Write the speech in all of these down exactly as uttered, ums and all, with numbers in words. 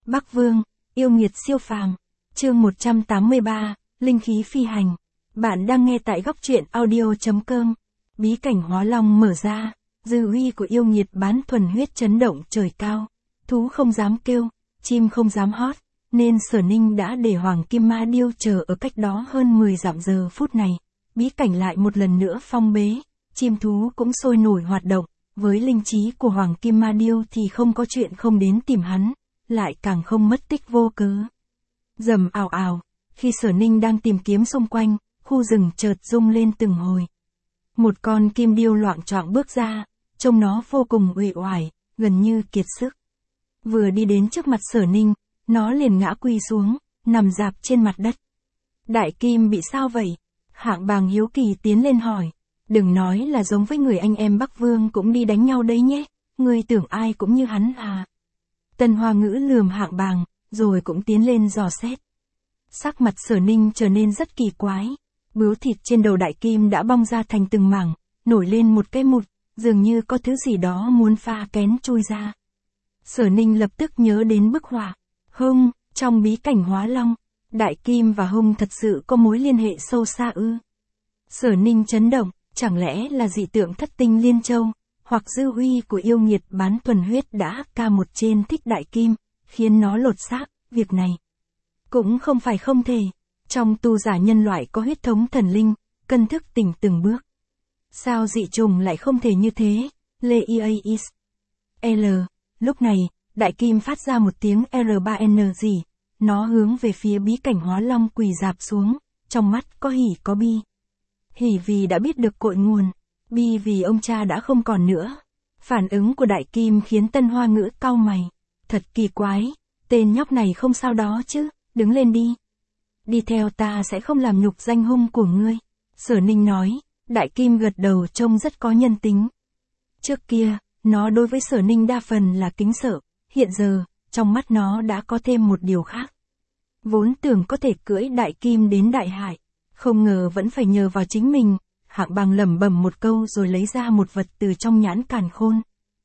Bắc Vương, yêu nghiệt siêu phàm. Chương một trăm tám mươi ba, linh khí phi hành. Bạn đang nghe tại góc truyện audio chấm com. Bí cảnh Hóa Long mở ra, dư uy của yêu nghiệt bán thuần huyết chấn động trời cao. Thú không dám kêu, chim không dám hót, nên Sở Ninh đã để Hoàng Kim Ma Điêu chờ ở cách đó hơn mười dặm. Giờ phút này, bí cảnh lại một lần nữa phong bế, chim thú cũng sôi nổi hoạt động, với linh trí của Hoàng Kim Ma Điêu thì không có chuyện không đến tìm hắn, lại càng không mất tích vô cớ. Rầm ào ào, khi Sở Ninh đang tìm kiếm xung quanh, khu rừng chợt rung lên từng hồi. Một con kim điêu loạng choạng bước ra, trông nó vô cùng uể oải, gần như kiệt sức. Vừa đi đến trước mặt Sở Ninh, nó liền ngã quỳ xuống, nằm rạp trên mặt đất. Đại Kim bị sao vậy? Hạng Bàng hiếu kỳ tiến lên hỏi. Đừng nói là giống với người anh em Bắc Vương cũng đi đánh nhau đấy nhé, ngươi tưởng ai cũng như hắn à? Tân Hoa Ngữ lườm Hạng Bàng, rồi cũng tiến lên dò xét. Sắc mặt Sở Ninh trở nên rất kỳ quái. Bướu thịt trên đầu Đại Kim đã bong ra thành từng mảng, nổi lên một cái mụt, dường như có thứ gì đó muốn pha kén chui ra. Sở Ninh lập tức nhớ đến bức họa. Hung, trong bí cảnh Hóa Long, Đại Kim và Hung thật sự có mối liên hệ sâu xa ư? Sở Ninh chấn động, chẳng lẽ là dị tượng thất tinh liên châu, hoặc dư uy của yêu nghiệt bán thuần huyết đã ca một trên thích Đại Kim, khiến nó lột xác. Việc này cũng không phải không thể. Trong tu giả nhân loại có huyết thống thần linh, cần thức tỉnh từng bước. Sao dị trùng lại không thể như thế? Lê Iais L. Lúc này, Đại Kim phát ra một tiếng R ba N gì. Nó hướng về phía bí cảnh Hóa Long quỳ rạp xuống, trong mắt có hỉ có bi. Hỉ vì đã biết được cội nguồn, bi vì ông cha đã không còn nữa. Phản ứng của Đại Kim khiến Tân Hoa Ngữ cau mày. Thật kỳ quái, tên nhóc này không sao đó chứ, đứng lên đi. Đi theo ta sẽ không làm nhục danh Hung của ngươi. Sở Ninh nói. Đại Kim gật đầu trông rất có nhân tính. Trước kia, nó đối với Sở Ninh đa phần là kính sợ, hiện giờ, trong mắt nó đã có thêm một điều khác. Vốn tưởng có thể cưỡi Đại Kim đến Đại Hải, không ngờ vẫn phải nhờ vào chính mình. Hạng Bàng lẩm bẩm một câu rồi lấy ra một vật từ trong nhãn càn khôn.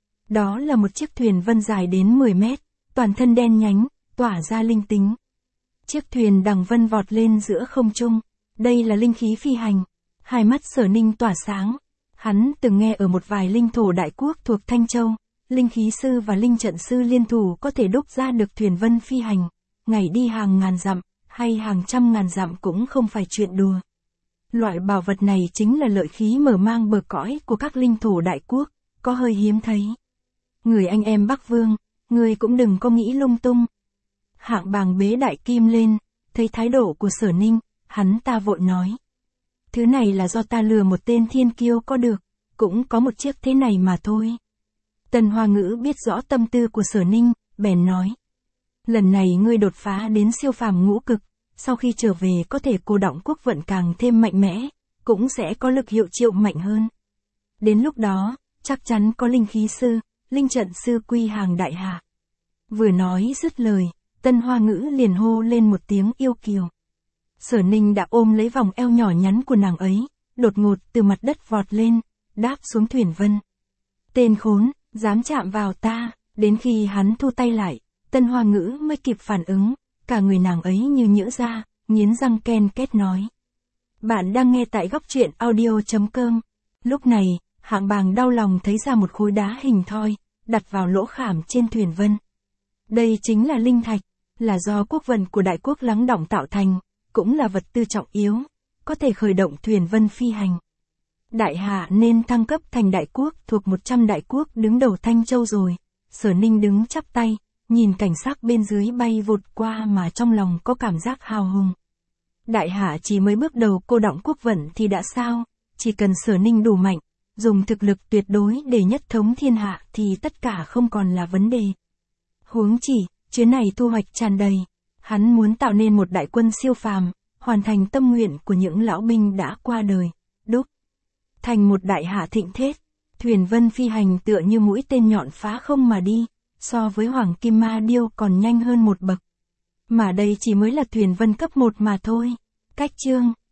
Đó là một chiếc thuyền vân dài đến mười mét, toàn thân đen nhánh, tỏa ra linh tính. Chiếc thuyền đằng vân vọt lên giữa không trung. Đây là linh khí phi hành. Hai mắt Sở Ninh tỏa sáng. Hắn từng nghe ở một vài linh thổ đại quốc thuộc Thanh Châu, linh khí sư và linh trận sư liên thủ có thể đúc ra được thuyền vân phi hành. Ngày đi hàng ngàn dặm, hay hàng trăm ngàn dặm cũng không phải chuyện đùa. Loại bảo vật này chính là lợi khí mở mang bờ cõi của các linh thổ đại quốc, có hơi hiếm thấy. Người anh em Bắc Vương, người cũng đừng có nghĩ lung tung. Hạng Bàng bế Đại Kim lên, thấy thái độ của Sở Ninh, hắn ta vội nói. Thứ này là do ta lừa một tên thiên kiêu có được, cũng có một chiếc thế này mà thôi. Tân Hoa Ngữ biết rõ tâm tư của Sở Ninh, bèn nói. Lần này ngươi đột phá đến siêu phàm ngũ cực, sau khi trở về có thể cô đọng quốc vận càng thêm mạnh mẽ, cũng sẽ có lực hiệu triệu mạnh hơn. Đến lúc đó, chắc chắn có linh khí sư, linh trận sư quy hàng đại hạ. Vừa nói dứt lời, Tân Hoa Ngữ liền hô lên một tiếng yêu kiều. Sở Ninh đã ôm lấy vòng eo nhỏ nhắn của nàng ấy, đột ngột từ mặt đất vọt lên, đáp xuống thuyền vân. Tên khốn, dám chạm vào ta. Đến khi hắn thu tay lại, Tân Hoa Ngữ mới kịp phản ứng, cả người nàng ấy như nhỡ ra, nghiến răng ken két nói. Bạn đang nghe tại góc truyện audio chấm com. Lúc này, Hạng Bàng đau lòng thấy ra một khối đá hình thoi, đặt vào lỗ khảm trên thuyền vân. Đây chính là linh thạch, là do quốc vận của đại quốc lắng đọng tạo thành, cũng là vật tư trọng yếu, có thể khởi động thuyền vân phi hành. Đại Hạ nên thăng cấp thành đại quốc thuộc một trăm đại quốc đứng đầu Thanh Châu rồi. Sở Ninh đứng chắp tay, nhìn cảnh sắc bên dưới bay vụt qua mà trong lòng có cảm giác hào hùng. Đại Hạ chỉ mới bước đầu cô đọng quốc vận thì đã sao, chỉ cần Sở Ninh đủ mạnh, dùng thực lực tuyệt đối để nhất thống thiên hạ thì tất cả không còn là vấn đề. Huống chỉ, chuyến này thu hoạch tràn đầy. Hắn muốn tạo nên một đại quân siêu phàm, hoàn thành tâm nguyện của những lão binh đã qua đời, đúc thành một đại hạ thịnh thết. Thuyền vân phi hành tựa như mũi tên nhọn phá không mà đi, so với Hoàng Kim Ma Điêu còn nhanh hơn một bậc. Mà đây chỉ mới là thuyền vân cấp một mà thôi. Cách chương